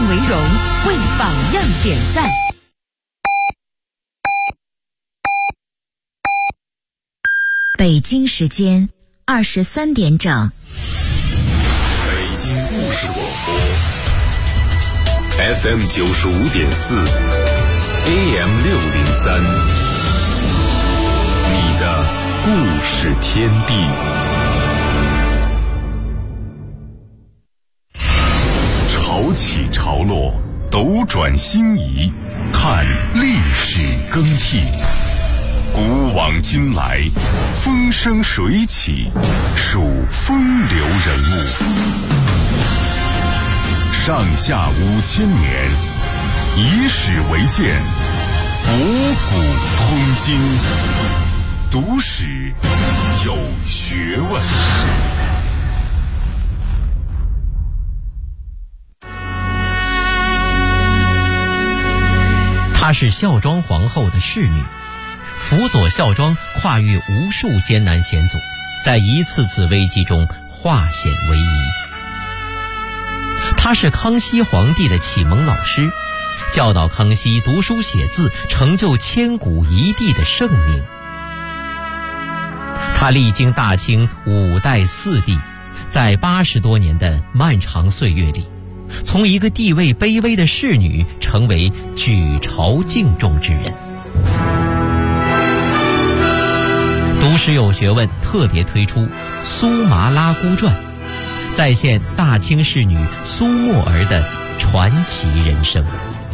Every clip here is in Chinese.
样为荣，为榜样点赞。 北京时间23点整。 北京故事广播 FM 95.4 AM 603，你的故事天地。潮起潮落，斗转星移，看历史更替。古往今来，风生水起，数风流人物。上下5000年，以史为鉴，博古通今，读史有学问。 她是孝庄皇后的侍女，辅佐孝庄跨越无数艰难险阻，在一次次危机中化险为夷。他是康熙皇帝的启蒙老师，教导康熙读书写字，成就千古一帝的盛名。他历经大清5代4帝，在80多年的漫长岁月里，从一个地位卑微的侍女成为举朝敬重之人。读史有学问特别推出《苏麻拉姑传》，再现大清侍女苏沫儿的传奇人生。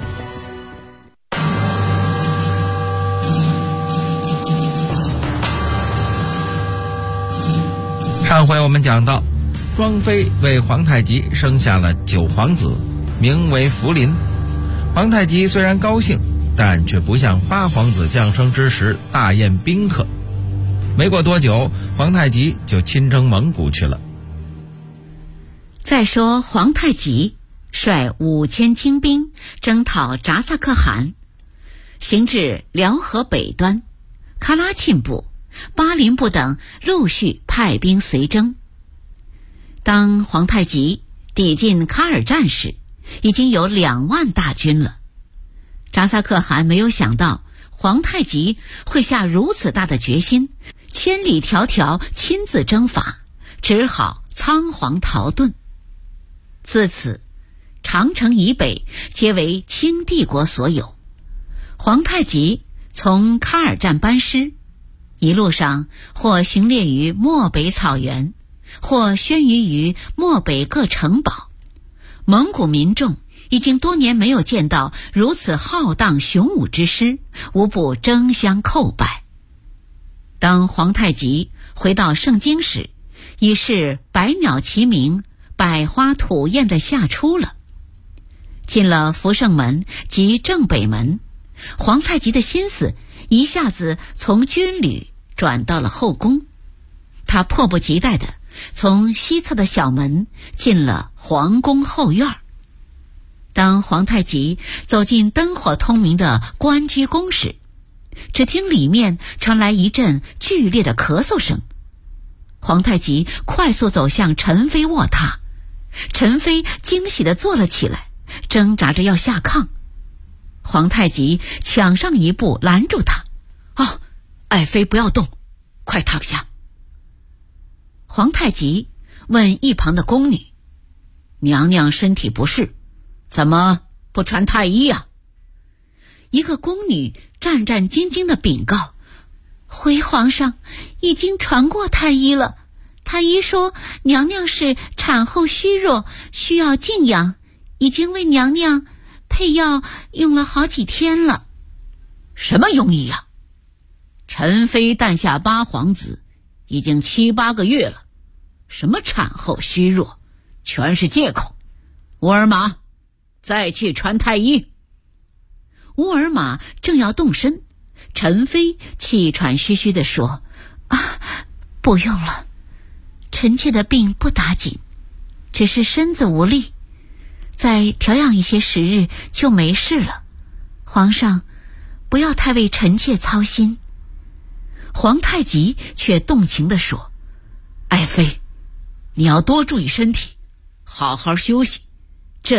上回我们讲到，庄妃为皇太极生下了9皇子，名为福临。皇太极虽然高兴，但却不像8皇子降生之时大宴宾客。没过多久，皇太极就亲征蒙古去了。 再说皇太极率5000精兵征讨扎萨可汗，行至辽河北端，喀拉沁部、巴林部等陆续派兵随征。当皇太极抵近卡尔战时，已经有2万大军了。扎萨可汗没有想到皇太极会下如此大的决心，千里迢迢亲自征伐，只好仓皇逃遁。自此，长城以北皆为清帝国所有。皇太极从喀尔战班师，一路上或行猎于漠北草原，或宣于漠北各城堡。蒙古民众已经多年没有见到如此浩荡雄武之师，无不争相叩拜。当皇太极回到盛京时，已是百鸟齐鸣，百花吐艳的夏初了。进了福胜门及正北门，皇太极的心思一下子从军旅转到了后宫。他迫不及待地从西侧的小门进了皇宫后院。当皇太极走进灯火通明的关雎宫时，只听里面传来一阵剧烈的咳嗽声。皇太极快速走向陈妃卧榻，陈妃惊喜地坐了起来，挣扎着要下炕。皇太极抢上一步拦住他：“哦，爱妃不要动，快躺下。”皇太极问一旁的宫女：“娘娘身体不适，怎么不传太医呀？”一个宫女战战兢兢地禀告：“回皇上，已经传过太医了。太医说娘娘是产后虚弱，需要静养，已经为娘娘配药用了好几天了。”“什么庸医呀？陈妃诞下8皇子，已经7、8个月了，什么产后虚弱，全是借口。乌尔玛，再去传太医。”乌尔玛正要动身，陈妃气喘吁吁地说：“不用了，臣妾的病不打紧，只是身子无力，再调养一些时日就没事了。皇上，不要太为臣妾操心。”皇太极却动情地说：“爱妃，你要多注意身体，好好休息，朕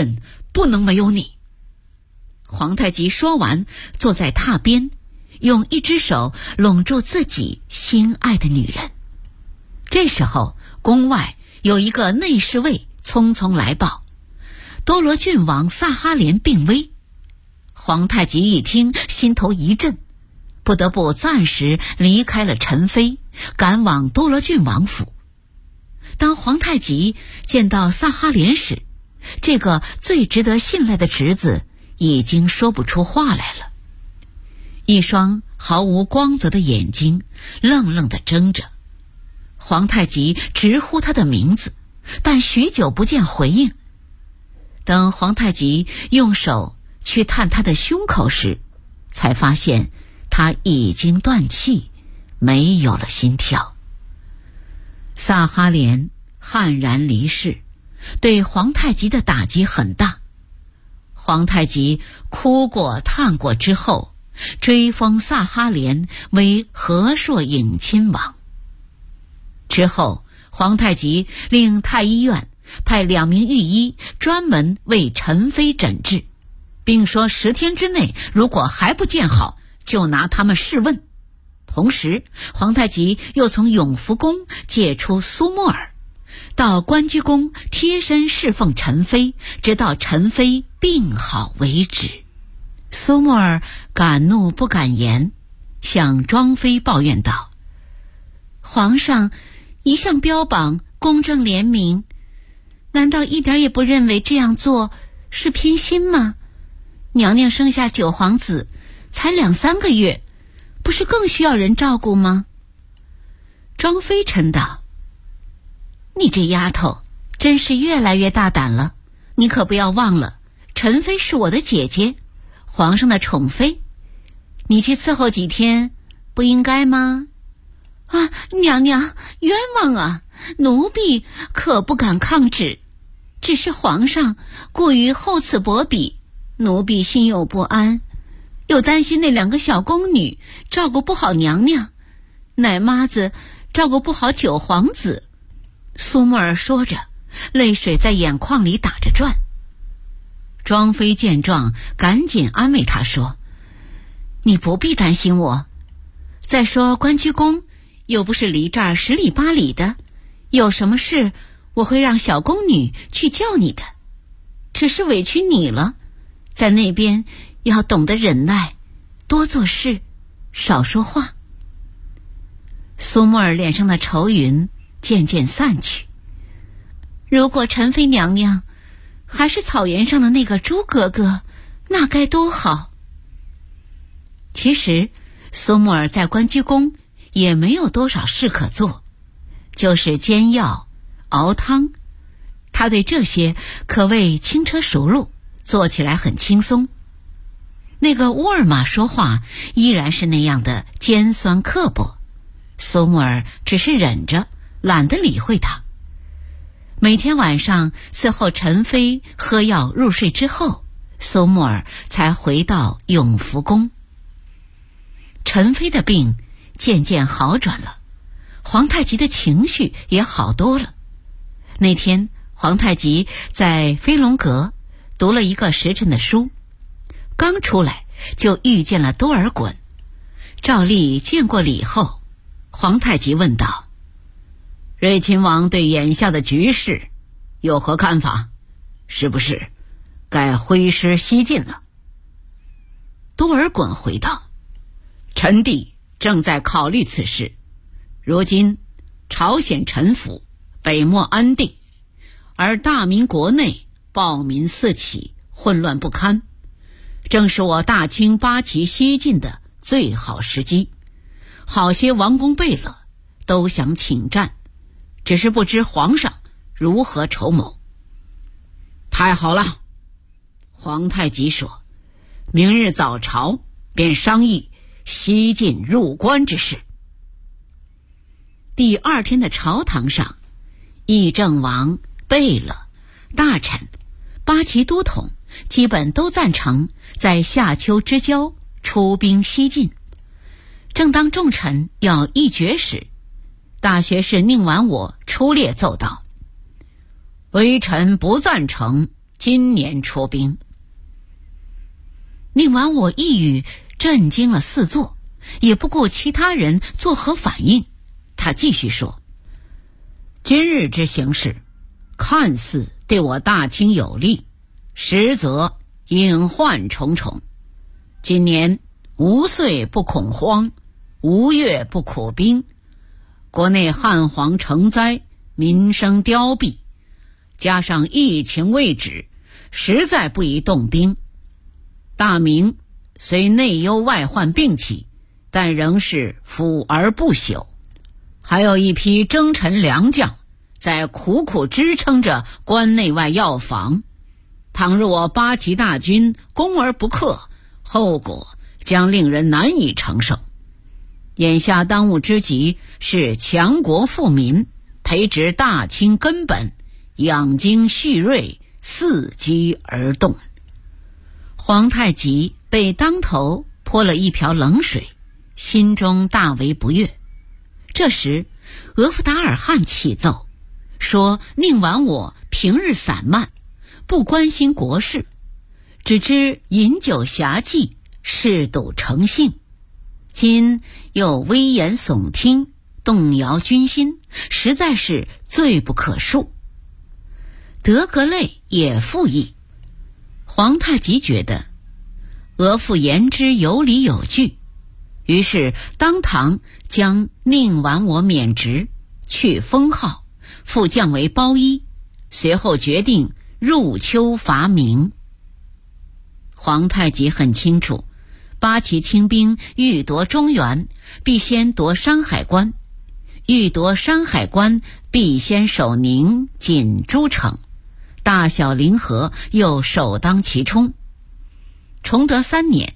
不能没有你。皇太极说完，坐在榻边，用一只手拢住自己心爱的女人。这时候，宫外有一个内侍卫匆匆来报，多罗郡王萨哈连病危。皇太极一听，心头一震，不得不暂时离开了陈妃，赶往多罗郡王府。当皇太极见到萨哈连时，这个最值得信赖的侄子已经说不出话来了，一双毫无光泽的眼睛愣愣地睁着。皇太极直呼他的名字，但许久不见回应。等皇太极用手去探他的胸口时，才发现他已经断气，没有了心跳。萨哈连悍然离世，对皇太极的打击很大。皇太极哭过叹过之后，追封萨哈连为和硕颖亲王。之后，皇太极令太医院派2名御医专门为陈妃诊治，并说10天之内如果还不见好，就拿他们试问。同时，皇太极又从永福宫借出苏沫儿，到关雎宫贴身侍奉陈妃，直到陈妃病好为止。苏沫儿敢怒不敢言，向庄妃抱怨道：皇上一向标榜公正廉明，难道一点也不认为这样做是偏心吗？娘娘生下9皇子才2-3个月，不是更需要人照顾吗？庄妃嗔道：你这丫头真是越来越大胆了，你可不要忘了，陈妃是我的姐姐，皇上的宠妃，你去伺候几天不应该吗？啊，娘娘冤枉啊，奴婢可不敢抗旨，只是皇上过于厚此薄彼，奴婢心有不安，又担心那2个小宫女照顾不好娘娘，奶妈子照顾不好9皇子。苏沫儿说着，泪水在眼眶里打着转。庄妃见状，赶紧安慰她说：你不必担心我，再说关雎宫又不是离这儿10里8里的，有什么事我会让小宫女去叫你的，只是委屈你了，在那边要懂得忍耐，多做事，少说话。苏沫儿脸上的愁云渐渐散去。如果陈妃娘娘还是草原上的那个猪哥哥，那该多好。其实苏沫儿在关雎宫也没有多少事可做，就是煎药熬汤，他对这些可谓轻车熟路，做起来很轻松。那个乌尔玛说话依然是那样的尖酸刻薄，苏沫儿只是忍着，懒得理会他。每天晚上伺候陈妃喝药入睡之后，苏沫儿才回到永福宫。陈妃的病渐渐好转了，皇太极的情绪也好多了。那天皇太极在飞龙阁读了一个时辰的书，刚出来就遇见了多尔衮。照例见过礼后，皇太极问道：睿亲王对眼下的局势有何看法？是不是该挥师西进了？多尔衮回道：臣弟正在考虑此事。如今朝鲜臣服，北漠安定，而大明国内暴民四起，混乱不堪，正是我大清八旗西进的最好时机。好些王公贝勒都想请战，只是不知皇上如何筹谋。太好了，皇太极说，明日早朝便商议西进入关之事。第2天的朝堂上，议政王、贝勒、大臣、八旗都统基本都赞成在夏秋之交出兵西进。正当众臣要议决时，大学士宁完我出列奏道：微臣不赞成今年出兵。宁完我一语震惊了四座，也不顾其他人作何反应。他继续说，今日之形势看似对我大清有利，实则隐患重重。今年无岁不恐荒，无月不苦兵，国内旱蝗成灾，民生凋敝，加上疫情未止，实在不宜动兵。大明虽内忧外患并起，但仍是腐而不朽，还有一批征臣良将在苦苦支撑着关内外要防。倘若我八旗大军攻而不克，后果将令人难以承受。眼下当务之急是强国富民，培植大清根本，养精蓄锐，伺机而动。皇太极被当头泼了一瓢冷水，心中大为不悦。这时额夫达尔汗启奏说，宁完我平日散漫，不关心国事，只知饮酒侠妓，嗜赌成性，今又危言耸听，动摇军心，实在是罪不可恕。德格类也附议。皇太极觉得额父言之有理有据，于是当堂将宁完我免职，去封号，复降为包衣，随后决定入秋伐明。皇太极很清楚，八旗清兵欲夺中原，必先夺山海关，欲夺山海关，必先守宁、锦诸城，大小凌河又首当其冲。崇德3年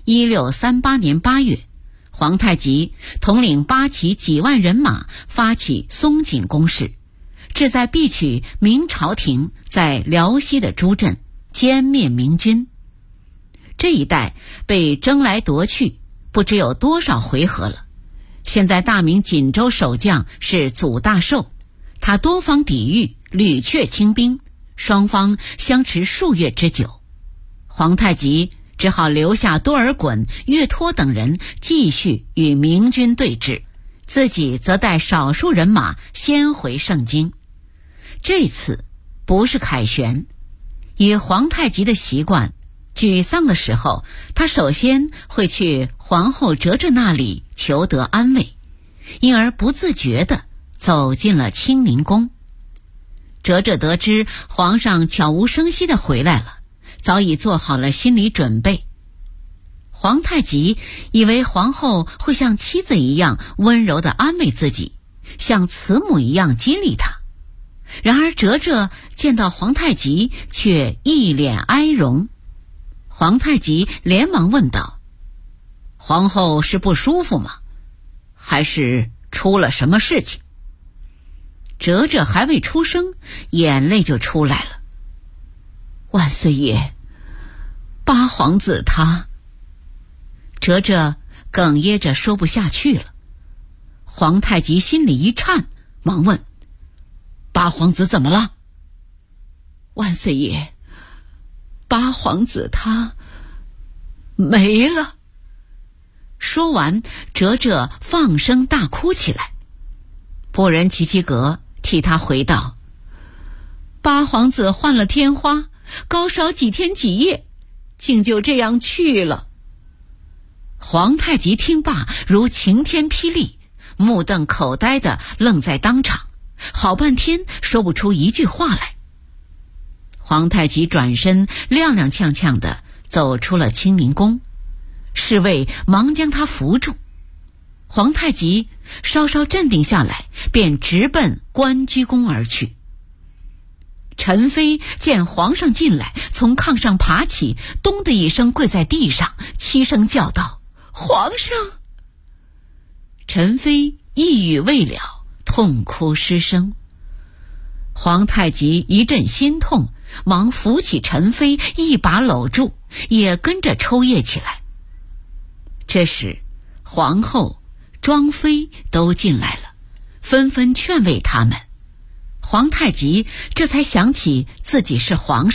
1638年8月，皇太极统领八旗几万人马发起松锦攻势，志在必取明朝廷在辽西的诸镇，歼灭明军。这一带被争来夺去，不知有多少回合了。现在大明锦州守将是祖大寿，他多方抵御，屡却清兵，双方相持数月之久。皇太极只好留下多尔衮、岳托等人继续与明军对峙，自己则带少数人马先回盛京。这次不是凯旋，以皇太极的习惯，沮丧的时候，他首先会去皇后哲哲那里求得安慰，因而不自觉地走进了清宁宫。哲哲得知皇上悄无声息地回来了，早已做好了心理准备。皇太极以为皇后会像妻子一样温柔地安慰自己，像慈母一样激励他。然而哲哲见到皇太极却一脸哀容。皇太极连忙问道：皇后是不舒服吗？还是出了什么事情？哲哲还未出声，眼泪就出来了。万岁爷，八皇子他……哲哲哽咽着说不下去了。皇太极心里一颤，忙问：八皇子怎么了？万岁爷，八皇子他没了。说完，哲哲放声大哭起来。波仁齐齐格替他回道：八皇子患了天花，高烧几天几夜，竟就这样去了。皇太极听罢如晴天霹雳，目瞪口呆地愣在当场，好半天说不出一句话来。皇太极转身踉踉跄跄地走出了清宁宫，侍卫忙将他扶住。皇太极稍稍镇定下来，便直奔关雎宫而去。陈妃见皇上进来，从炕上爬起，咚的一声跪在地上，凄声叫道：皇上！陈妃一语未了，痛哭失声。皇太极一阵心痛，忙扶起陈妃，一把搂住，也跟着抽噎起来。这时皇后、庄妃都进来了，纷纷劝慰他们。皇太极这才想起自己是皇上，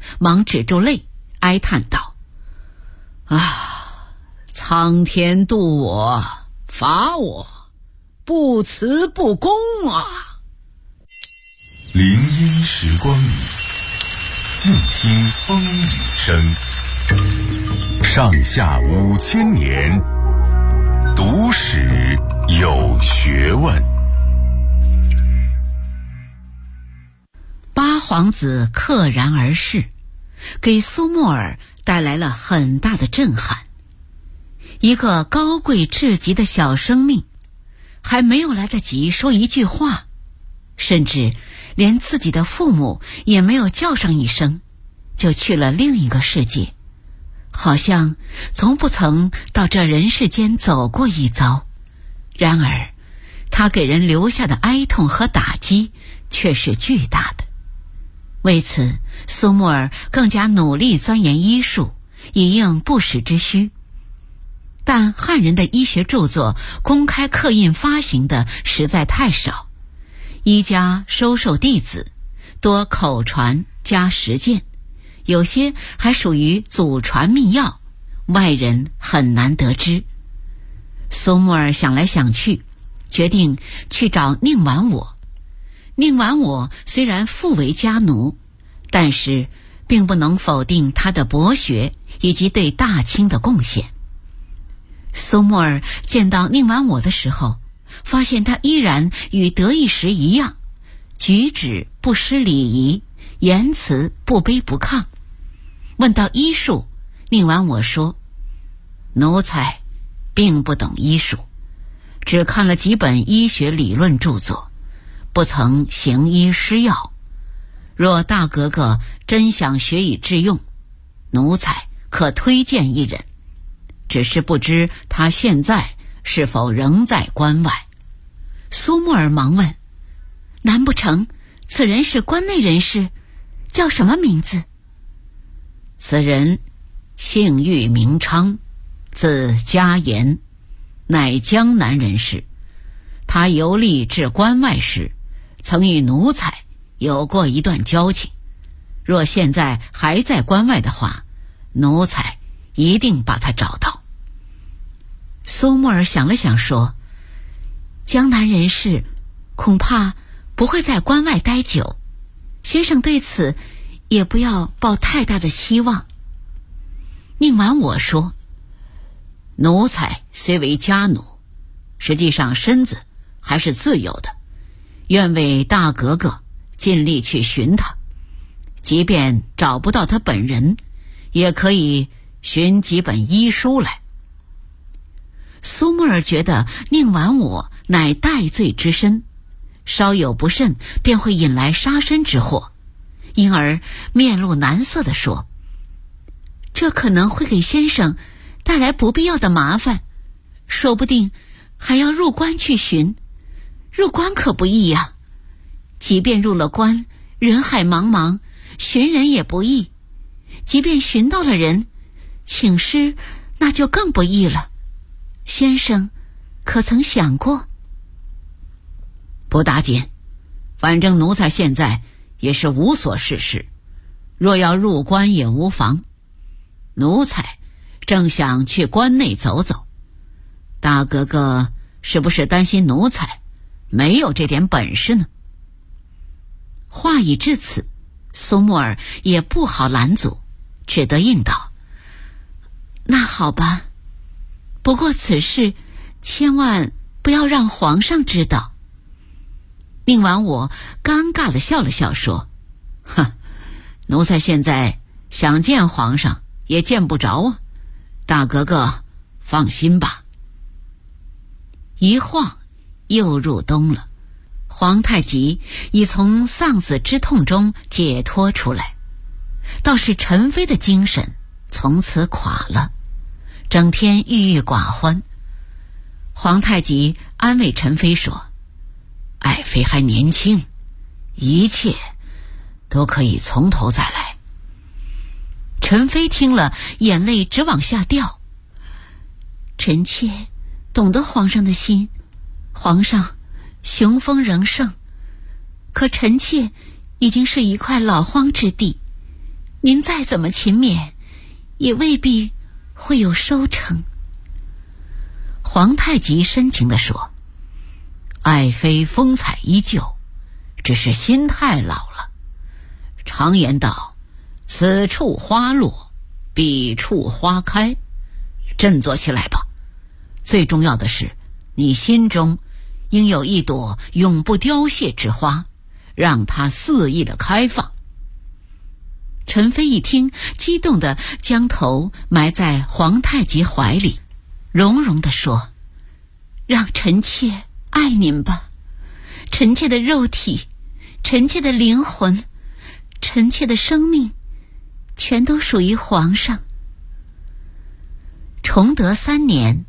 忙止住泪，哀叹道：啊，苍天渡我，罚我，不辞不公啊！ 林荫时光里，静听风雨声。上下5000年，读史有学问。 八皇子溘然而逝，给苏沫尔带来了很大的震撼。一个高贵至极的小生命，还没有来得及说一句话，甚至连自己的父母也没有叫上一声，就去了另一个世界，好像从不曾到这人世间走过一遭。然而他给人留下的哀痛和打击却是巨大的。为此，苏沫尔更加努力钻研医术，以应不时之需。但汉人的医学著作公开刻印发行的实在太少，医家收受弟子，多口传加实践，有些还属于祖传秘药，外人很难得知。苏沫尔想来想去，决定去找宁完我。宁完我虽然父为家奴，但是并不能否定他的博学以及对大清的贡献。苏沫尔见到宁完我的时候，发现他依然与得意时一样，举止不失礼仪，言辞不卑不亢。问到医术，宁完我说：奴才并不懂医术，只看了几本医学理论著作，不曾行医施药。若大格格真想学以致用，奴才可推荐一人，只是不知他现在是否仍在关外。苏沫尔忙问：难不成此人是关内人士，叫什么名字？此人姓郁名昌，字嘉言，乃江南人士。他游历至关外时，曾与奴才有过一段交情，若现在还在关外的话，奴才一定把他找到。苏沫尔想了想说：江南人士恐怕不会在关外待久，先生对此也不要抱太大的希望。宁完我说：奴才虽为家奴，实际上身子还是自由的，愿为大格格尽力去寻他，即便找不到他本人，也可以寻几本医书来。苏沫尔觉得宁完我乃戴罪之身，稍有不慎便会引来杀身之祸，因而面露难色地说：这可能会给先生带来不必要的麻烦，说不定还要入关去寻，入关可不易呀。即便入了关，人海茫茫，寻人也不易，即便寻到了人，请示那就更不易了。先生可曾想过？不打紧，反正奴才现在也是无所事事，若要入关也无妨。奴才正想去关内走走，大格格是不是担心奴才没有这点本事呢？话已至此，苏沫尔也不好拦阻，只得应道：那好吧，不过此事千万不要让皇上知道。宁完我尴尬地笑了笑说：哼，奴才现在想见皇上也见不着啊，大格格放心吧。一晃又入冬了，皇太极已从丧子之痛中解脱出来，倒是陈妃的精神从此垮了，整天郁郁寡欢。皇太极安慰陈妃说：爱妃还年轻，一切都可以从头再来。陈妃听了，眼泪直往下掉。臣妾懂得皇上的心，皇上雄风仍盛，可臣妾已经是一块老荒之地， 您再怎么勤勉，也未必会有收成。皇太极深情地说，爱妃风采依旧，只是心太老了。常言道，此处花落，彼处花开，振作起来吧。最重要的是，你心中应有一朵永不凋谢之花，让它肆意的开放。陈妃一听，激动地将头埋在皇太极怀里，融融地说，让臣妾爱您吧，臣妾的肉体，臣妾的灵魂，臣妾的生命，全都属于皇上。崇德3年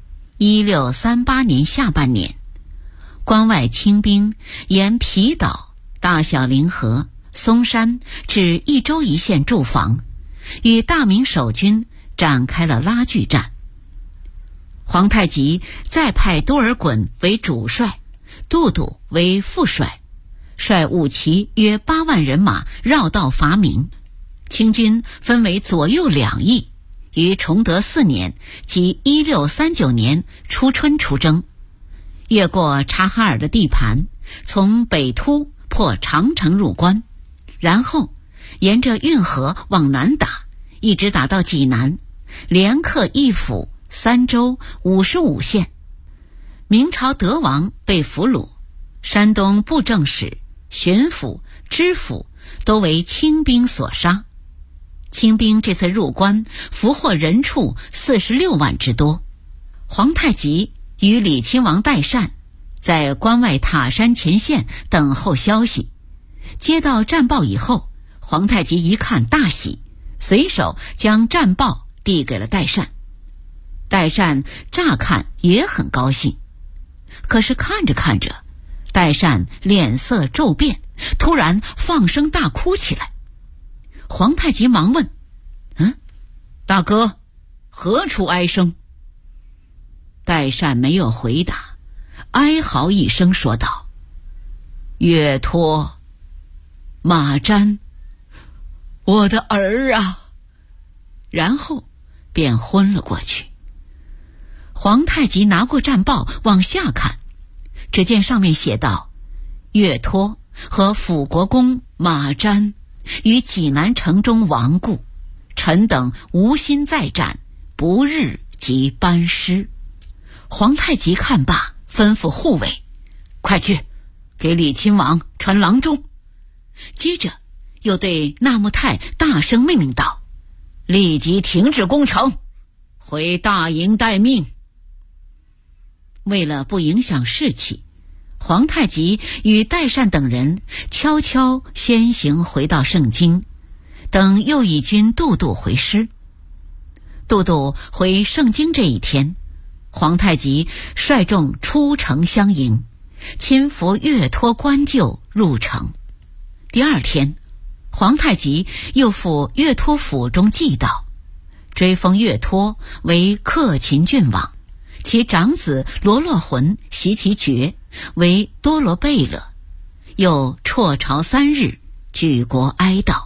1638年下半年，关外清兵沿皮岛、大小凌河、松山至益州一线驻防，与大明守军展开了拉锯战。皇太极再派多尔衮为主帅，都督为副帅，率武骑约8万人马绕道伐明。清军分为左右2翼，于崇德4年即1639年初春出征，越过察哈尔的地盘，从北突破长城入关，然后沿着运河往南打，一直打到济南，连克一府、3州、55县。明朝德王被俘虏，山东布政使、巡抚、知府都为清兵所杀。清兵这次入关，俘获人畜46万之多。皇太极与李亲王代善在关外塔山前线等候消息。接到战报以后，皇太极一看大喜，随手将战报递给了代善。代善乍看也很高兴，可是看着看着，代善脸色骤变，突然放声大哭起来。皇太极忙问，大哥，何处哀声？代善没有回答，哀嚎一声说道，岳托，马瞻，我的儿啊！然后便昏了过去。皇太极拿过战报往下看，只见上面写道，岳托和辅国公马瞻于济南城中亡故，臣等无心再战，不日即班师。皇太极看罢，吩咐护卫，快去给李亲王传郎中。接着又对纳木泰大声命令道，立即停止攻城，回大营待命。为了不影响士气，皇太极与代善等人悄悄先行回到盛京，等右翼军都督回师。都督回盛京这一天，皇太极率众出城相迎，亲扶岳托官柩入城。第二天，皇太极又赴岳托府中祭悼，追封岳托为克勤郡王，其长子罗洛浑袭其爵为多罗贝勒，又辍朝3日，举国哀悼。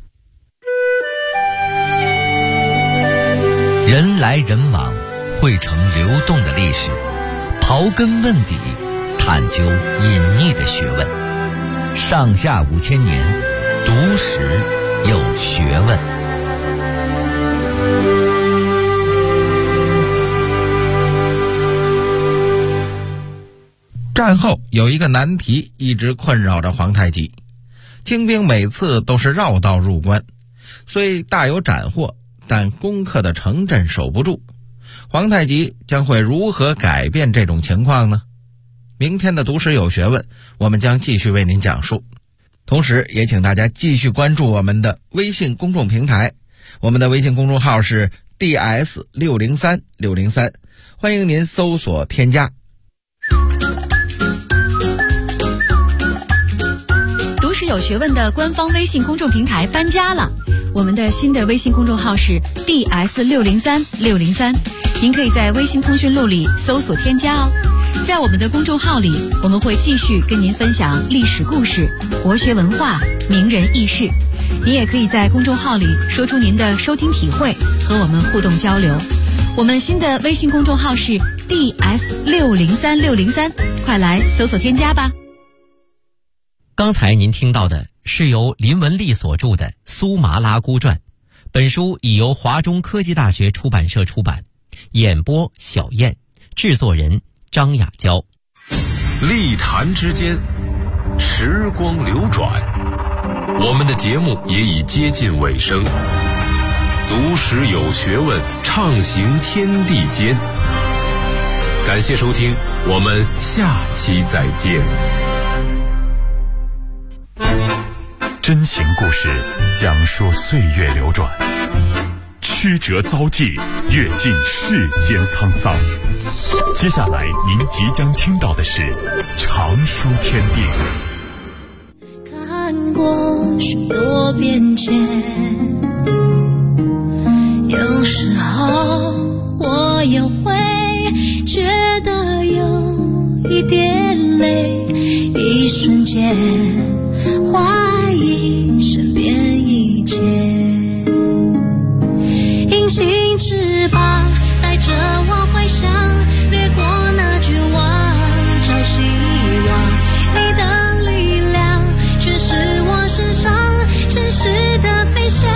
人来人往，汇成流动的历史，刨根问底，探究隐匿的学问。上下5000年，读史有学问。 战后有一个难题一直困扰着皇太极，清兵每次都是绕道入关，虽大有斩获，但攻克的城镇守不住。皇太极将会如何改变这种情况呢？明天的读史有学问，我们将继续为您讲述。同时也请大家继续关注我们的微信公众平台，我们的微信公众号是 DS603603，欢迎您搜索添加。 读史有学问的官方微信公众平台搬家了，我们的新的微信公众号是 DS603603，您可以在微信通讯录里搜索添加哦。在我们的公众号里，我们会继续跟您分享历史故事、国学文化、名人轶事， 您也可以在公众号里说出您的收听体会，和我们互动交流。我们新的微信公众号是 DS603603，快来搜索添加吧。 刚才您听到的是由林文丽所著的《苏麻拉姑传》，本书已由华中科技大学出版社出版，演播小燕，制作人张雅娇。 立谈之间，时光流转，我们的节目也已接近尾声。读史有学问，畅行天地间。感谢收听，我们下期再见。 真情故事讲述岁月流转，曲折遭际，阅尽世间沧桑。接下来您即将听到的是常书天地。 看过许多变迁，有时候我也会觉得有一点累，一瞬间怀疑身边一切。隐形翅膀带着我回想，掠过那绝望，找希望。你的力量却是我身上真实的飞翔，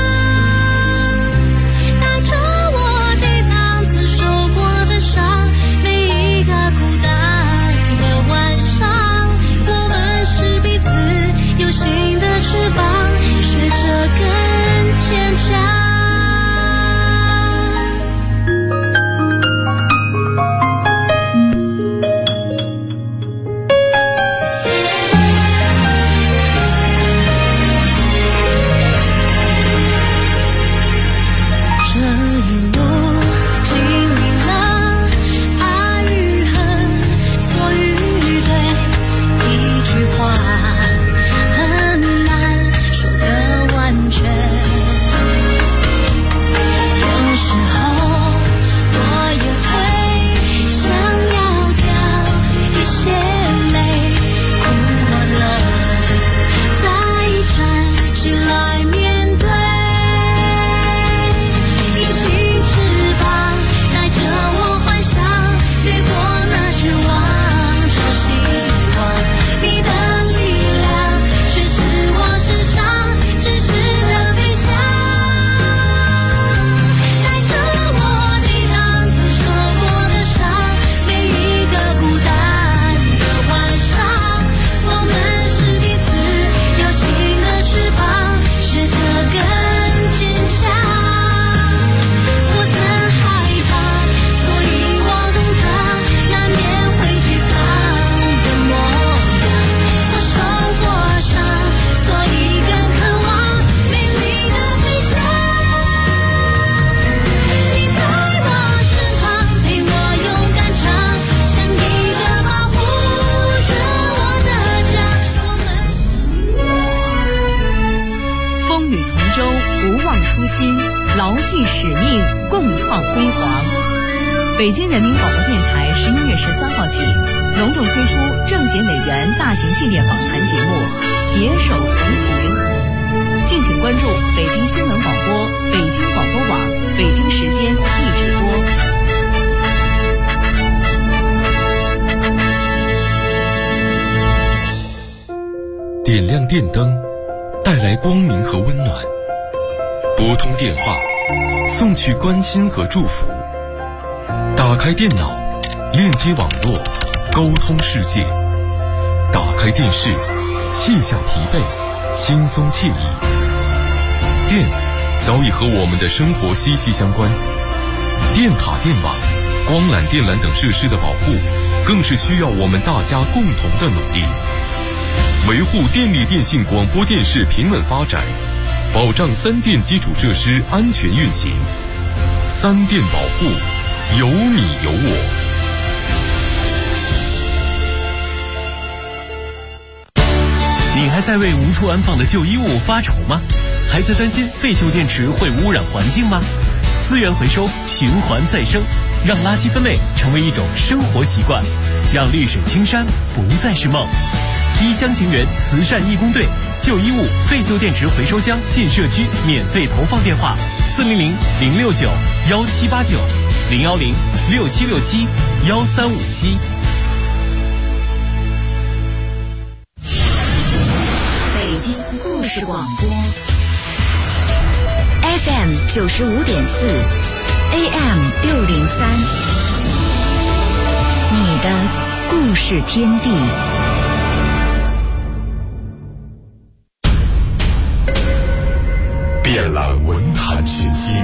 带着我抵挡曾受过的伤。每一个孤单的晚上，我们是彼此有形的翅膀，学着更坚强。 北京人民广播电台11月13号起，隆重推出政协委员大型系列访谈节目《携手同行》，敬请关注北京新闻广播、北京广播网、北京时间一直播。 点亮电灯，带来光明和温暖；拨通电话，送去关心和祝福。打开电脑，链接网络，沟通世界；打开电视，卸下疲惫，轻松惬意。电早已和我们的生活息息相关，电塔、电网、光缆、电缆等设施的保护，更是需要我们大家共同的努力。维护电力电信广播电视平稳发展，保障三电基础设施安全运行。三电保护，有你有我。 你还在为无处安放的旧衣物发愁吗？还在担心废旧电池会污染环境吗？资源回收，循环再生，让垃圾分类成为一种生活习惯，让绿水青山不再是梦。一乡情缘慈善义工队旧衣物、废旧电池回收箱进社区免费投放电话：400-069-1789，010-6767-1357。 北京故事广播 FM 95.4，AM 603，你的故事天地。 遍览文坛群星，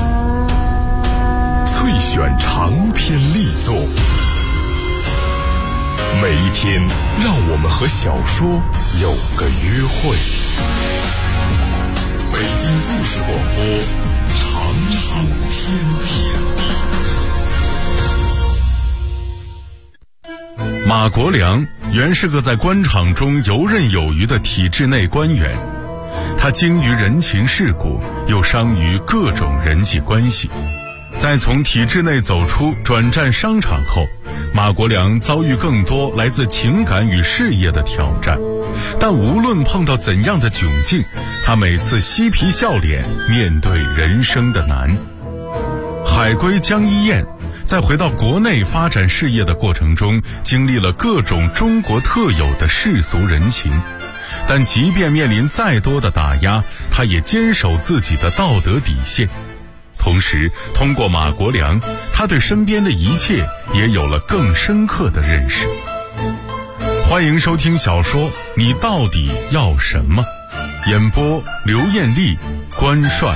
萃选长篇力作。每一天，让我们和小说有个约会。北京故事广播，长书天地。马国良原是个在官场中游刃有余的体制内官员，他精于人情世故，又商于各种人际关系。在从体制内走出转战商场后，马国良遭遇更多来自情感与事业的挑战，但无论碰到怎样的窘境，他每次嬉皮笑脸面对人生的难。海归江一燕在回到国内发展事业的过程中，经历了各种中国特有的世俗人情，但即便面临再多的打压，他也坚守自己的道德底线。同时，通过马国良，他对身边的一切也有了更深刻的认识。欢迎收听小说《你到底要什么》，演播刘艳丽、关帅。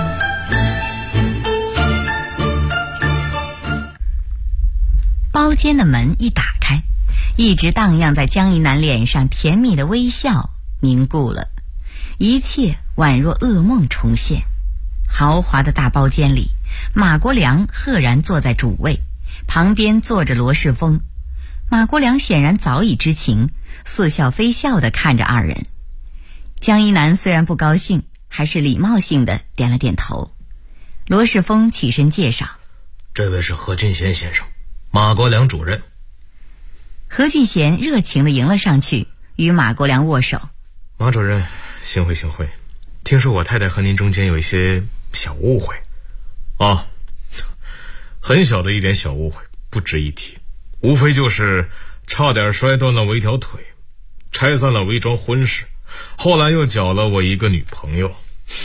包间的门一打开，一直荡漾在江一南脸上甜蜜的微笑凝固了，一切宛若噩梦重现。豪华的大包间里，马国良赫然坐在主位，旁边坐着罗世峰。马国良显然早已知情，似笑非笑地看着二人。江一南虽然不高兴，还是礼貌性地点了点头。罗世峰起身介绍： 这位是何俊贤先生，马国良主任。 何俊贤热情地迎了上去，与马国良握手。 马主任，幸会幸会。听说我太太和您中间有一些小误会啊，很小的一点小误会，不值一提，无非就是差点摔断了我一条腿，拆散了我一桩婚事，后来又搅了我一个女朋友。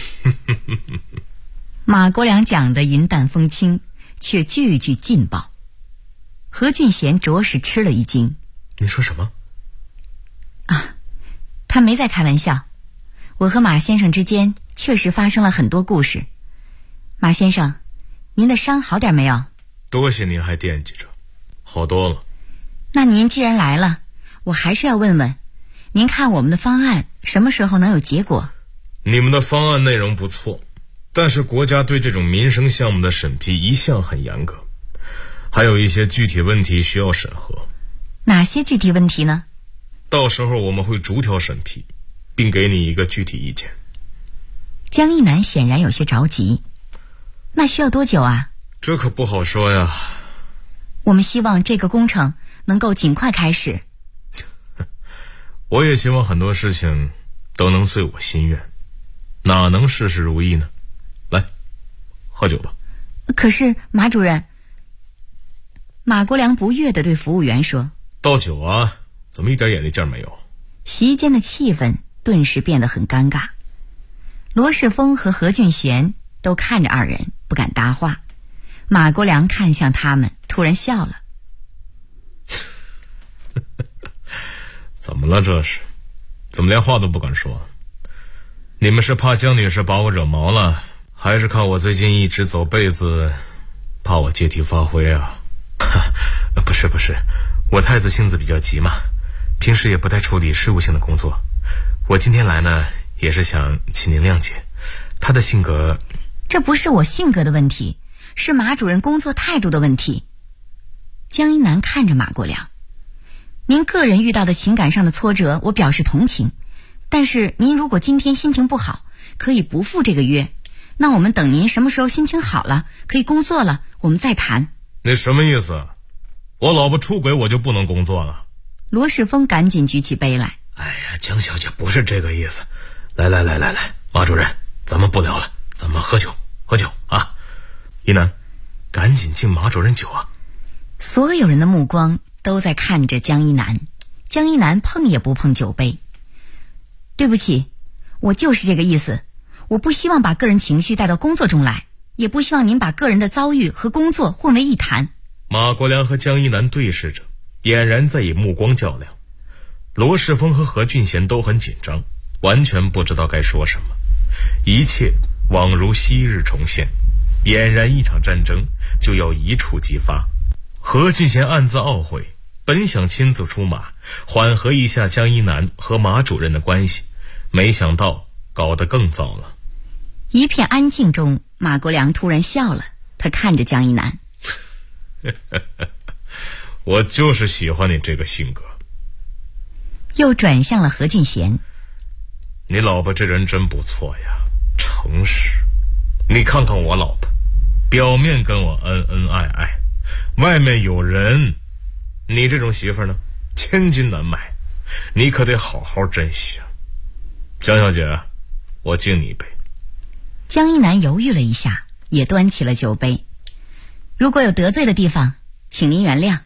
马国良讲得云淡风轻，却句句劲爆。何俊贤着实吃了一惊。 你说什么？ 啊，他没在开玩笑。我和马先生之间确实发生了很多故事。马先生，您的伤好点没有？ 多谢您还惦记着，好多了。 那您既然来了，我还是要问问，您看我们的方案什么时候能有结果？ 你们的方案内容不错，但是国家对这种民生项目的审批一向很严格，还有一些具体问题需要审核。 哪些具体问题呢？ 到时候我们会逐条审批，并给你一个具体意见。 江一南显然有些着急。那需要多久啊？ 这可不好说呀。 我们希望这个工程能够尽快开始。 我也希望很多事情都能遂我心愿，哪能事事如意呢？来，喝酒吧。 可是马主任，马国良不悦地对服务员说： 倒酒啊，怎么一点眼力劲儿没有？ 席间的气氛顿时变得很尴尬。罗世峰和何俊贤都看着二人，不敢搭话。马国良看向他们，突然笑了。 怎么了这是？怎么连话都不敢说？你们是怕江女士把我惹毛了，还是看我最近一直走背子，怕我借题发挥啊？不是，我太子性子比较急嘛，平时也不太处理事务性的工作。我今天来呢，也是想请您谅解，他的性格。 这不是我性格的问题，是马主任工作态度的问题。江一南看着马国良，您个人遇到的情感上的挫折，我表示同情。但是您如果今天心情不好，可以不赴这个约。那我们等您什么时候心情好了，可以工作了，我们再谈。 那什么意思？我老婆出轨我就不能工作了？ 罗世峰赶紧举起杯来。 哎呀，江小姐不是这个意思。来，马主任，咱们不聊了，咱们喝酒啊！一楠，赶紧敬马主任酒啊！ 所有人的目光都在看着江一楠，江一楠碰也不碰酒杯。对不起，我就是这个意思，我不希望把个人情绪带到工作中来，也不希望您把个人的遭遇和工作混为一谈。 马国良和江一楠对视着，俨然在以目光较量。罗世峰和何俊贤都很紧张，完全不知道该说什么，一切宛如昔日重现，俨然一场战争就要一触即发。何俊贤暗自懊悔，本想亲自出马缓和一下江一楠和马主任的关系，没想到搞得更糟了。 一片安静中，马国良突然笑了，他看着江一楠， 我就是喜欢你这个性格。 又转向了何俊贤， 你老婆这人真不错呀，诚实。你看看我老婆，表面跟我恩恩爱爱，外面有人。你这种媳妇呢，千金难买，你可得好好珍惜啊。江小姐，我敬你一杯。 江一楠犹豫了一下，也端起了酒杯。如果有得罪的地方，请您原谅。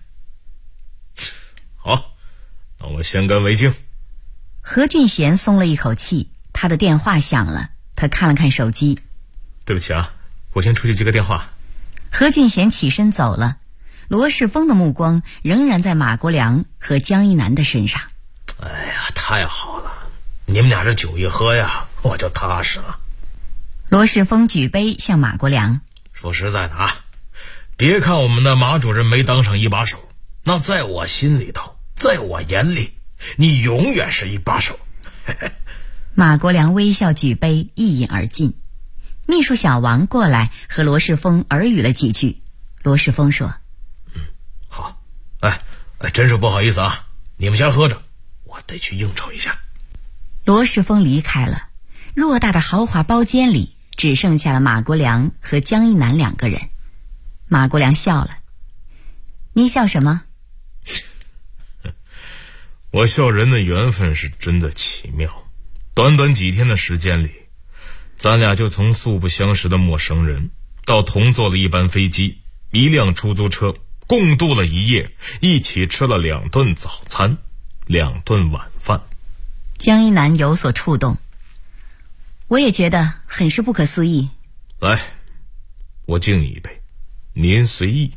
好，那我先干为敬。 何俊贤松了一口气，他的电话响了，他看了看手机。 对不起啊，我先出去接个电话。 何俊贤起身走了，罗世峰的目光仍然在马国良和江一楠的身上。 哎呀，太好了，你们俩这酒一喝呀，我就踏实了。 罗世峰举杯向马国良说实在的啊，别看我们的马主任没当上一把手，那在我心里头，在我眼里，你永远是一把手。 马国良微笑举杯一饮而尽。秘书小王过来和罗世峰耳语了几句。罗世峰说： 好，真是不好意思啊，你们先喝着，我得去应酬一下。 罗世峰离开了，偌大的豪华包间里只剩下了马国良和江一楠两个人。马国良笑了：你笑什么？ 我笑人的缘分是真的奇妙，短短几天的时间里，咱俩就从素不相识的陌生人到同坐了一班飞机，一辆出租车，共度了一夜，一起吃了2顿早餐，2顿晚饭。 江一楠有所触动，我也觉得很是不可思议。 来，我敬你一杯，您随意。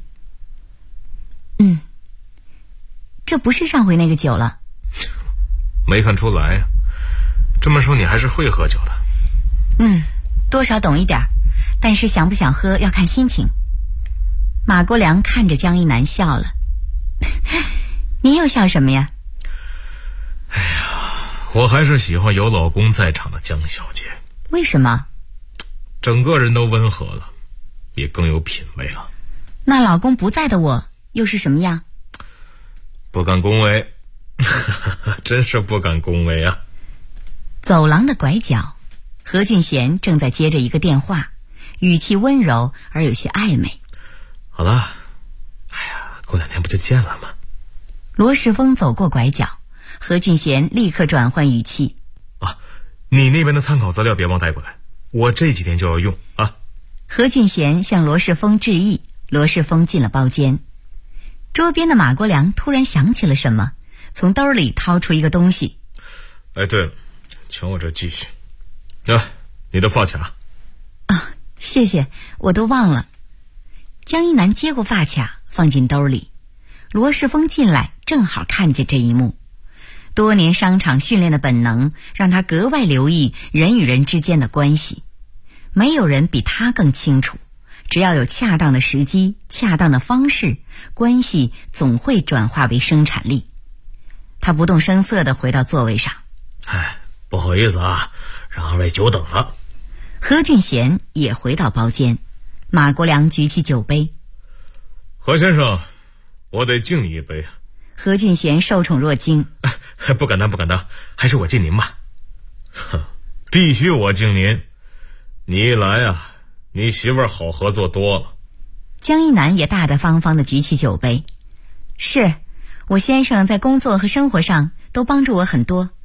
这不是上回那个酒了。 没看出来呀，这么说你还是会喝酒的。 多少懂一点，但是想不想喝要看心情。马国良看着江一楠笑了。你又笑什么呀？ 哎呀，我还是喜欢有老公在场的江小姐。 为什么？ 整个人都温和了，也更有品味了。 那老公不在的我又是什么样？ 不敢恭维。真是不敢恭维啊。 走廊的拐角，何俊贤正在接着一个电话，语气温柔而有些暧昧。 好了，过2天不就见了吗？ 罗世峰走过拐角，何俊贤立刻转换语气。 你那边的参考资料别忘带过来，我这几天就要用啊。 何俊贤向罗世峰致意，罗世峰进了包间。桌边的马国良突然想起了什么，从兜里掏出一个东西。 对了，瞧我这记性。你的发卡。 谢谢，我都忘了。江一楠接过发卡放进兜里。罗世峰进来正好看见这一幕。多年商场训练的本能让他格外留意人与人之间的关系。没有人比他更清楚，只要有恰当的时机、恰当的方式，关系总会转化为生产力。他不动声色地回到座位上。 不好意思啊，让2位久等了。 何俊贤也回到包间。马国良举起酒杯。 何先生，我得敬你一杯。 何俊贤受宠若惊。 不敢当，还是我敬您吧。必须我敬您。你一来啊，你媳妇儿好合作多了。 江一楠也大大方方地举起酒杯。是，我先生在工作和生活上都帮助我很多，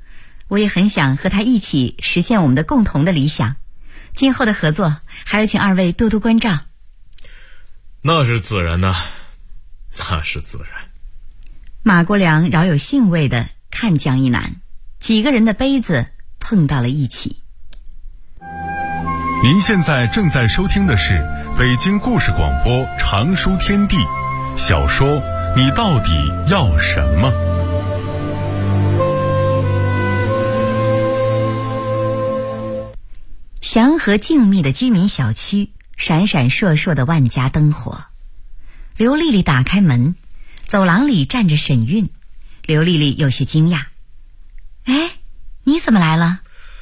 我也很想和他一起实现我们的共同的理想。今后的合作还要请二位多多关照。 那是自然的，那是自然。 马国良饶有兴味地看江一南，几个人的杯子碰到了一起。 您现在正在收听的是北京故事广播常书天地小说《你到底要什么》。 祥和静谧的居民小区，闪闪烁烁的万家灯火。刘丽丽打开门，走廊里站着沈韵。刘丽丽有些惊讶：“哎，你怎么来了？”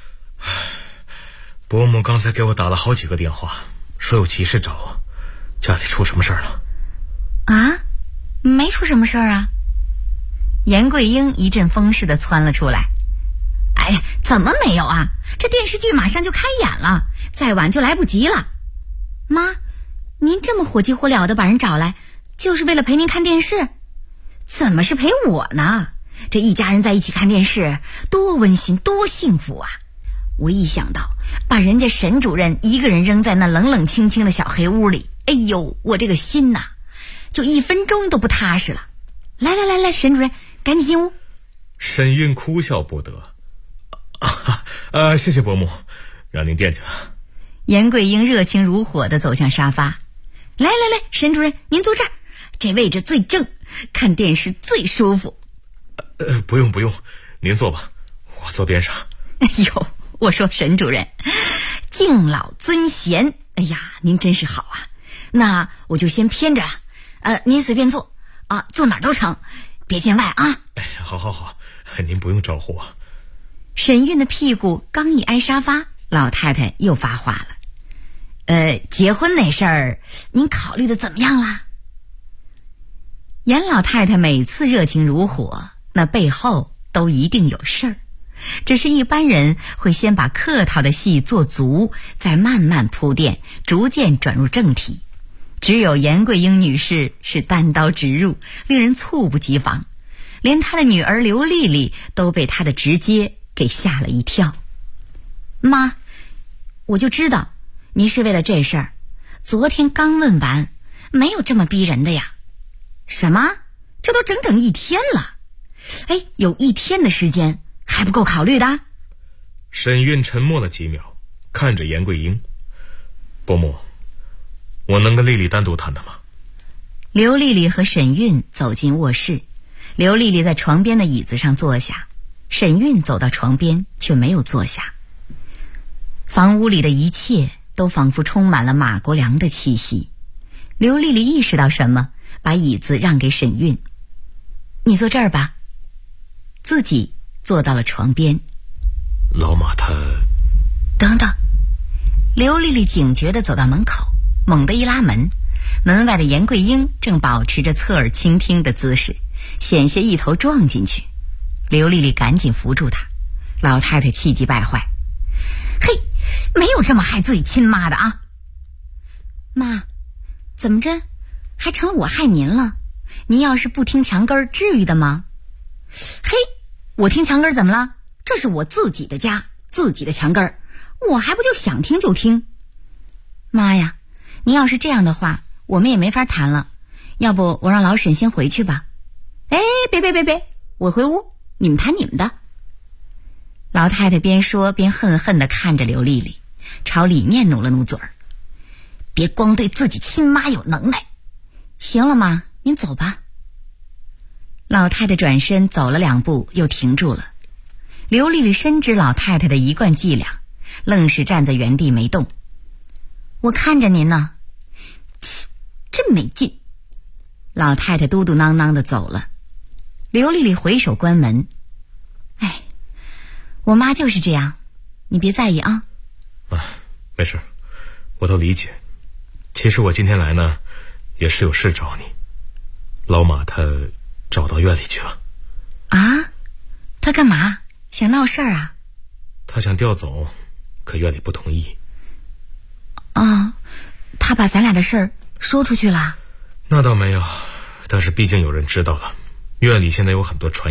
伯母刚才给我打了好几个电话，说有急事找我，家里出什么事儿了？ 啊，没出什么事儿啊。严桂英一阵风似的窜了出来：“哎呀，怎么没有啊？这电视剧马上就开演了，再晚就来不及了。妈，您这么火急火燎的把人找来，就是为了陪您看电视？怎么是陪我呢？这一家人在一起看电视，多温馨，多幸福啊！我一想到把人家沈主任一个人扔在那冷冷清清的小黑屋里，哎呦，我这个心呐，就1分钟都不踏实了。来，沈主任，赶紧进屋。” 沈韵哭笑不得：“谢谢伯母，让您惦记了。” 严桂英热情如火地走向沙发：“来，沈主任，您坐这儿，这位置最正，看电视最舒服。” 不用，您坐吧，我坐边上。 哎呦，我说沈主任，敬老尊贤，哎呀，您真是好啊。那我就先偏着了，您随便坐啊，坐哪儿都成，别见外啊。 哎，好，您不用招呼我。 沈韵的屁股刚一挨沙发，老太太又发话了：“结婚那事儿，您考虑的怎么样啦？”严老太太每次热情如火，那背后都一定有事儿。只是一般人会先把客套的戏做足，再慢慢铺垫，逐渐转入正题。只有严桂英女士是单刀直入，令人猝不及防，连她的女儿刘丽丽都被她的直接给吓了一跳。妈，我就知道您是为了这事儿，昨天刚问完，没有这么逼人的呀。什么？这都整整1天了。哎，有1天的时间还不够考虑的？ 沈韵沉默了几秒，看着严桂英：“伯母，我能跟丽丽单独谈谈吗？” 刘丽丽和沈韵走进卧室，刘丽丽在床边的椅子上坐下，沈韵走到床边却没有坐下。房屋里的一切都仿佛充满了马国良的气息。刘丽丽意识到什么，把椅子让给沈韵：“你坐这儿吧。”自己坐到了床边。 老马他…… 等等！刘丽丽警觉地走到门口，猛地一拉门，门外的严桂英正保持着侧耳倾听的姿势，险些一头撞进去。刘丽丽赶紧扶住她，老太太气急败坏：“嘿，没有这么害自己亲妈的啊！妈，怎么着，还成了我害您了？您要是不听墙根儿，至于的吗？嘿，我听墙根儿怎么了？这是我自己的家，自己的墙根儿，我还不就想听就听？妈呀，您要是这样的话，我们也没法谈了。要不我让老沈先回去吧？”“哎，别，我回屋，你们谈你们的。”老太太边说边恨恨地看着刘丽丽，朝里面努了努嘴儿：“别光对自己亲妈有能耐。行了妈，您走吧。”老太太转身走了2步，又停住了。刘丽丽深知老太太的一贯伎俩，愣是站在原地没动。“我看着您呢。”“切，真没劲。”老太太嘟嘟囔囔地走了。刘丽丽回手关门。“哎，我妈就是这样，你别在意啊。”“ 没事，我都理解。其实我今天来呢，也是有事找你。老马他找到院里去了。”“ 啊？他干嘛？想闹事儿啊？”“ 他想调走，可院里不同意。”“ 啊，他把咱俩的事儿说出去了？”“ 那倒没有，但是毕竟有人知道了，院里现在有很多传言，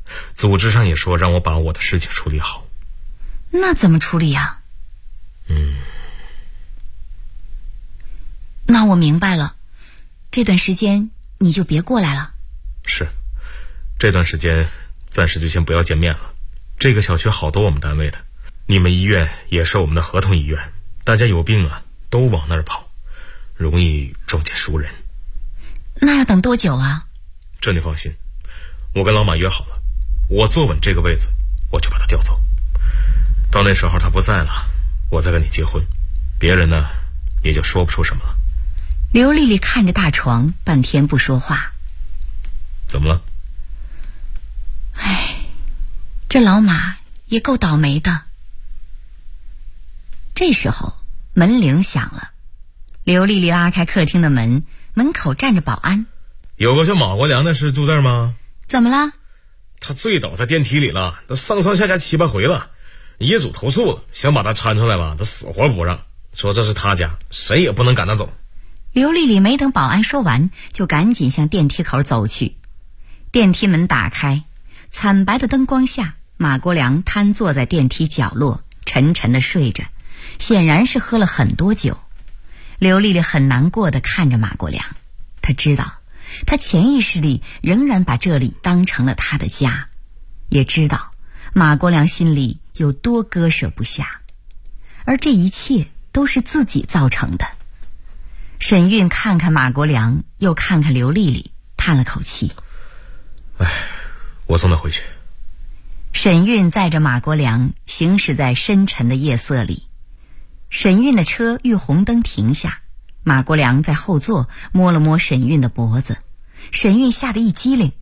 组织上也说让我把我的事情处理好。 那怎么处理呀？那我明白了，这段时间你就别过来了。 是，这段时间暂时就先不要见面了。这个小区好多我们单位的，你们医院也是我们的合同医院，大家有病啊都往那儿跑，容易撞见熟人。 那要等多久啊？ 这你放心，我跟老马约好了，我坐稳这个位子我就把他调走，到那时候他不在了，我再跟你结婚，别人呢也就说不出什么了。 刘丽丽看着大床，半天不说话。 怎么了？ 这老马也够倒霉的。这时候门铃响了，刘丽丽拉开客厅的门，门口站着保安。 有个叫马国良的是住这儿吗？ 怎么了？ 他醉倒在电梯里了，都上上下下7、8回了，业主投诉了，想把他搀出来吧，他死活不让，说这是他家，谁也不能赶他走。 刘丽丽没等保安说完，就赶紧向电梯口走去。电梯门打开，惨白的灯光下，马国良瘫坐在电梯角落，沉沉地睡着，显然是喝了很多酒。刘丽丽很难过地看着马国良，她知道他潜意识里仍然把这里当成了他的家，也知道马国良心里有多割舍不下，而这一切都是自己造成的。沈韵看看马国良，又看看刘丽丽，叹了口气。 我送他回去。 沈韵载着马国良行驶在深沉的夜色里。沈韵的车遇红灯停下，马国良在后座摸了摸沈韵的脖子，沈韵吓得一激灵。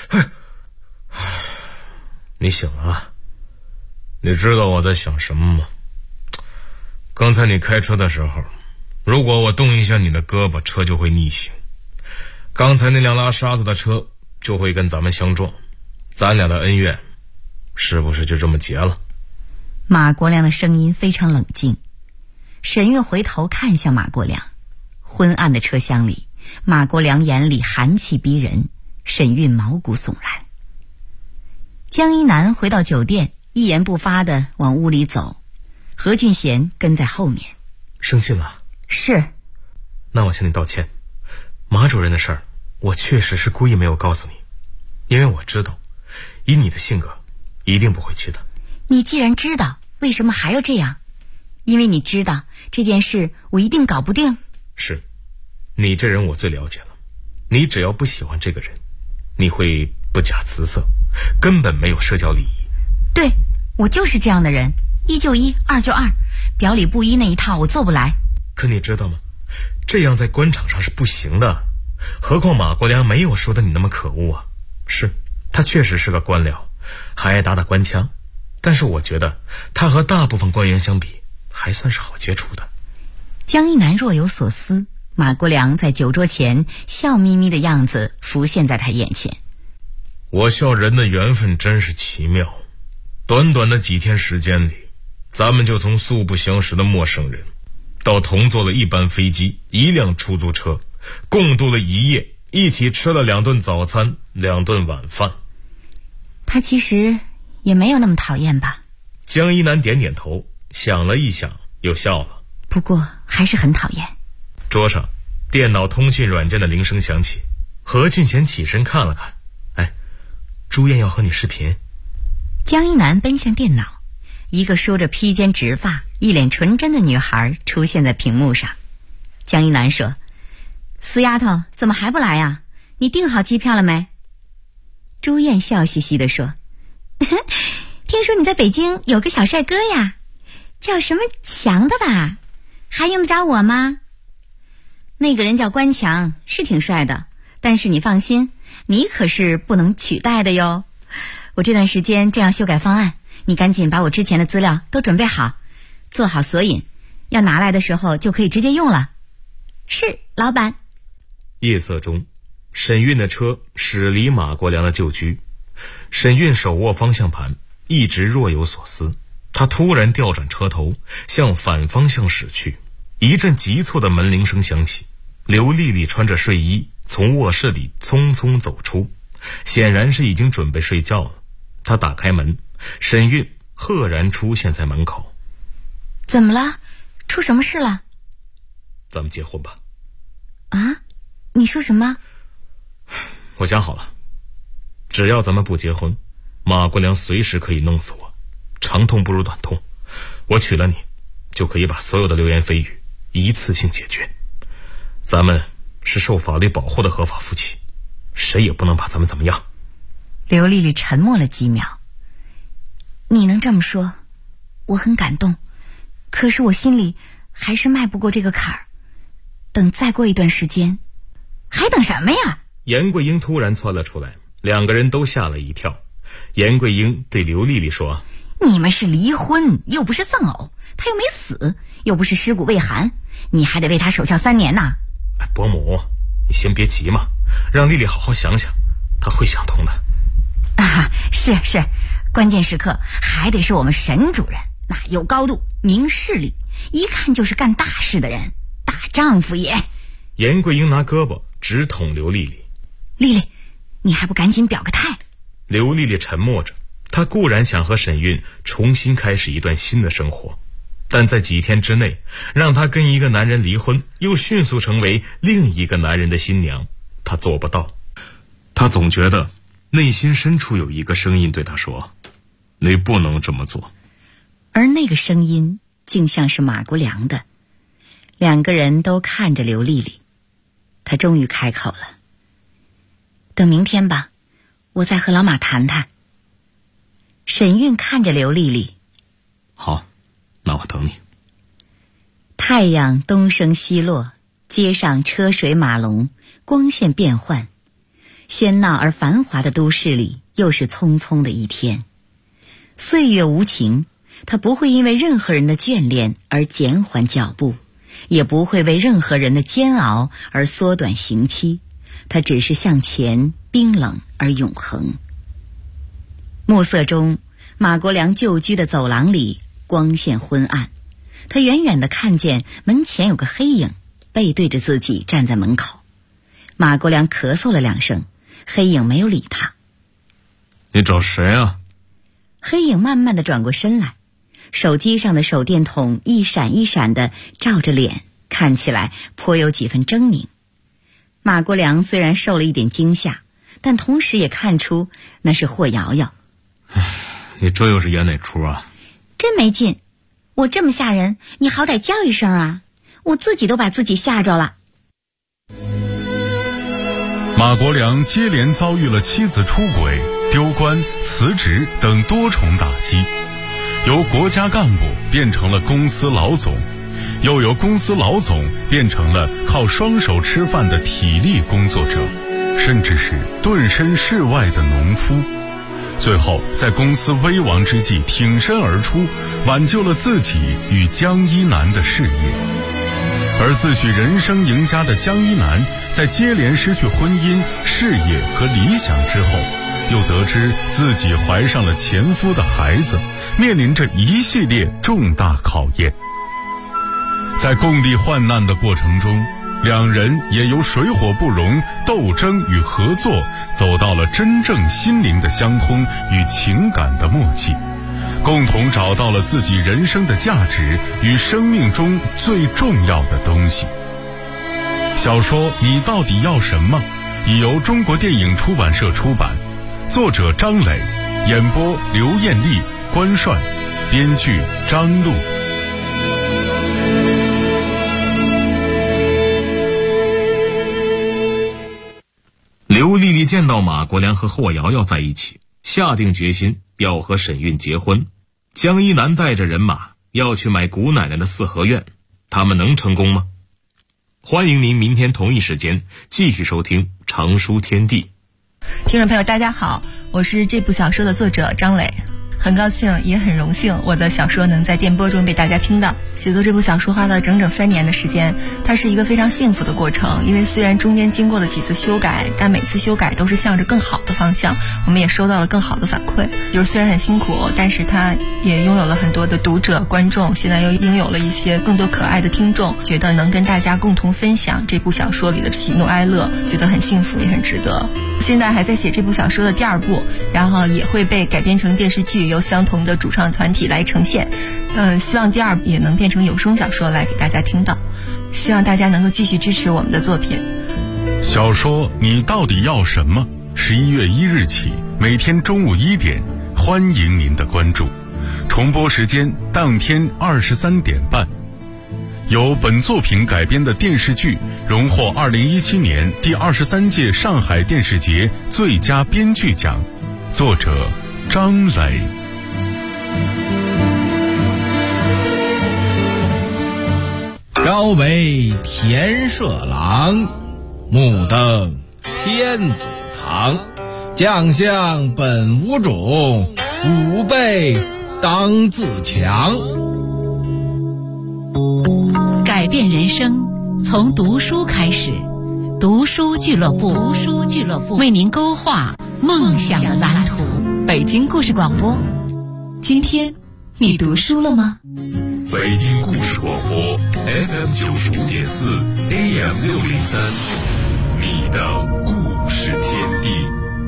你醒了啊？你知道我在想什么吗？刚才你开车的时候，如果我动一下你的胳膊，车就会逆行，刚才那辆拉沙子的车就会跟咱们相撞，咱俩的恩怨是不是就这么结了？ 马国良的声音非常冷静。沈韵回头看向马国良，昏暗的车厢里，马国良眼里寒气逼人，沈韵毛骨悚然。江一南回到酒店，一言不发地往屋里走，何俊贤跟在后面。 生气了？ 是。 那我向你道歉，马主任的事儿我确实是故意没有告诉你，因为我知道以你的性格一定不会去的。 你既然知道，为什么还要这样？因为你知道这件事我一定搞不定。 是，你这人我最了解了，你只要不喜欢这个人，你会不假辞色，根本没有社交礼仪。 对，我就是这样的人，一就一，二就二，表里不一那一套我做不来。 可你知道吗？这样在官场上是不行的，何况马国良没有说的你那么可恶啊。是，他确实是个官僚，还爱打官腔，但是我觉得他和大部分官员相比还算是好接触的。 江一南若有所思，马国良在酒桌前笑眯眯的样子浮现在他眼前。 我笑人的缘分真是奇妙，短短的几天时间里，咱们就从素不相识的陌生人到同坐了一班飞机、一辆出租车，共度了一夜，一起吃了2顿早餐、2顿晚饭。 他其实也没有那么讨厌吧？ 江一南点点头，想了一想又笑了。 不过还是很讨厌。 桌上电脑通讯软件的铃声响起，何俊贤起身看了看，朱燕要和你视频。 江一南奔向电脑，一个梳着披肩直发、一脸纯真的女孩出现在屏幕上。江一南说：“死丫头，怎么还不来呀？你订好机票了没？”朱燕笑嘻嘻地说：“听说你在北京有个小帅哥呀，叫什么强的吧？还用得着我吗？”那个人叫关强，是挺帅的，但是你放心，你可是不能取代的哟。我这段时间正要修改方案，你赶紧把我之前的资料都准备好，做好索引，要拿来的时候就可以直接用了。是，老板。 夜色中，沈韵的车驶离马国良的旧居，沈韵手握方向盘，一直若有所思。他突然调转车头，向反方向驶去。一阵急促的门铃声响起，刘丽丽穿着睡衣从卧室里匆匆走出，显然是已经准备睡觉了。 他打开门，沈韵赫然出现在门口。 怎么了？出什么事了？ 咱们结婚吧。 啊？你说什么？ 我想好了，只要咱们不结婚，马国良随时可以弄死我，长痛不如短痛。我娶了你，就可以把所有的流言蜚语一次性解决。咱们是受法律保护的合法夫妻，谁也不能把咱们怎么样。 刘丽丽沉默了几秒。你能这么说，我很感动，可是我心里还是迈不过这个坎儿。等再过一段时间。还等什么呀？ 严桂英突然窜了出来，两个人都吓了一跳。严桂英对刘丽丽说： 你们是离婚，又不是丧偶，他又没死，又不是尸骨未寒，你还得为他守孝3年呢。 伯母，你先别急嘛，让丽丽好好想想，她会想通的。 是，关键时刻还得是我们沈主任，那有高度，明事理，一看就是干大事的人，大丈夫也。 严桂英拿胳膊直捅刘丽丽。 丽丽，你还不赶紧表个态？ 刘丽丽沉默着，她固然想和沈韵重新开始一段新的生活，但在几天之内让她跟一个男人离婚，又迅速成为另一个男人的新娘，她做不到。她总觉得内心深处有一个声音对她说，你不能这么做。 而那个声音竟像是马国良的。两个人都看着刘丽丽，她终于开口了，等明天吧，我再和老马谈谈。沈韵看着刘丽丽， 好，那我等你。 太阳东升西落，街上车水马龙，光线变幻，喧闹而繁华的都市里又是匆匆的一天。岁月无情，它不会因为任何人的眷恋而减缓脚步，也不会为任何人的煎熬而缩短刑期，它只是向前，冰冷而永恒。暮色中，马国良旧居的走廊里光线昏暗，他远远地看见门前有个黑影背对着自己站在门口。马国良咳嗽了2声，黑影没有理他。 你找谁啊？ 黑影慢慢地转过身来，手机上的手电筒一闪一闪地照着脸，看起来颇有几分狰狞。马国良虽然受了一点惊吓，但同时也看出那是霍瑶瑶。 你这又是演哪出啊？ 真没劲，我这么吓人，你好歹叫一声啊，我自己都把自己吓着了。 马国良接连遭遇了妻子出轨、丢官、辞职等多重打击，由国家干部变成了公司老总，又由公司老总变成了靠双手吃饭的体力工作者，甚至是顿身事外的农夫。最后在公司危亡之际挺身而出，挽救了自己与江一南的事业。而自诩人生赢家的江一南，在接连失去婚姻、事业和理想之后，又得知自己怀上了前夫的孩子，面临着一系列重大考验。在共历患难的过程中，两人也由水火不容、斗争与合作，走到了真正心灵的相通与情感的默契，共同找到了自己人生的价值与生命中最重要的东西。小说《你到底要什么》已由中国电影出版社出版，作者张磊，演播刘艳丽、关帅，编剧张璐。 刘丽丽见到马国良和霍瑶瑶在一起，下定决心要和沈韵结婚。江一南带着人马要去买姑奶奶的四合院，他们能成功吗？欢迎您明天同一时间继续收听长书天地。 听众朋友大家好，我是这部小说的作者张磊，很高兴也很荣幸我的小说能在电波中被大家听到。写作这部小说花了整整3年的时间，它是一个非常幸福的过程，因为虽然中间经过了几次修改，但每次修改都是向着更好的方向，我们也收到了更好的反馈。就是虽然很辛苦，但是它也拥有了很多的读者观众，现在又拥有了一些更多可爱的听众，觉得能跟大家共同分享这部小说里的喜怒哀乐，觉得很幸福也很值得。 现在还在写这部小说的第2部，然后也会被改编成电视剧，由相同的主创团体来呈现。希望第2部也能变成有声小说来给大家听到。希望大家能够继续支持我们的作品。 小说你到底要什么？11月1日起，每天中午1点，欢迎您的关注。重播时间当天23点半。由本作品改编的电视剧荣获2017年第23届上海电视节最佳编剧奖，作者张磊。 朝为田舍郎，暮登天子堂。将相本无种，吾辈当自强。 改变人生，从读书开始。读书俱乐部，为您勾画梦想的蓝图。 北京故事广播，今天你读书了吗？ 北京故事广播 FM 95.4 AM 603，你的故事天地。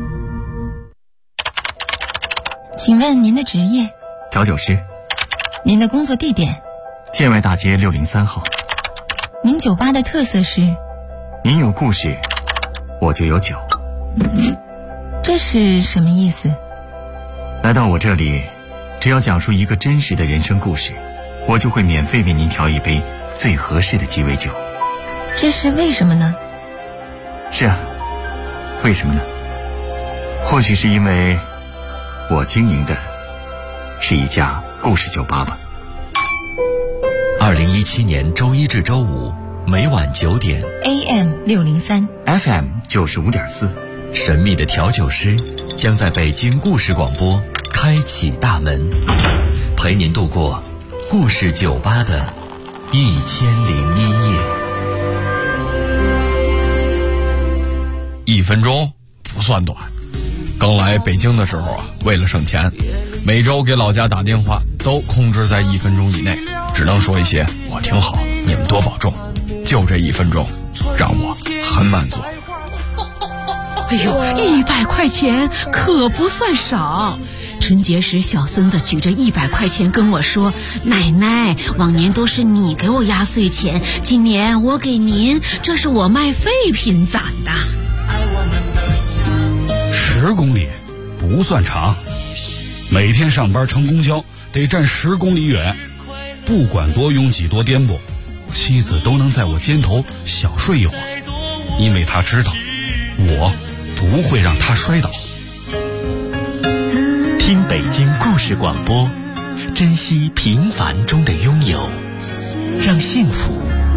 请问您的职业？ 调酒师。 您的工作地点？ 建外大街603号。 您酒吧的特色是？ 您有故事，我就有酒。 这是什么意思？ 来到我这里，只要讲述一个真实的人生故事，我就会免费为您调一杯最合适的鸡尾酒。 这是为什么呢？ 是啊，为什么呢？或许是因为我经营的是一家故事酒吧吧。 2017年周1至周5每晚9点 AM 603 FM 95.4， 神秘的调酒师将在北京故事广播开启大门，陪您度过故事酒吧的1001夜。 1分钟不算短。刚来北京的时候啊，为了省钱，每周给老家打电话都控制在1分钟以内，只能说一些我挺好，你们多保重。就这1分钟，让我很满足。 哎呦，100块钱可不算少。春节时，小孙子举着100块钱跟我说：“奶奶，往年都是你给我压岁钱，今年我给您，这是我卖废品攒的。 ”10公里不算长，每天上班乘公交得站10公里远，不管多拥挤多颠簸，妻子都能在我肩头小睡一会儿，因为她知道我不会让她摔倒。 听北京故事广播，珍惜平凡中的拥有，让幸福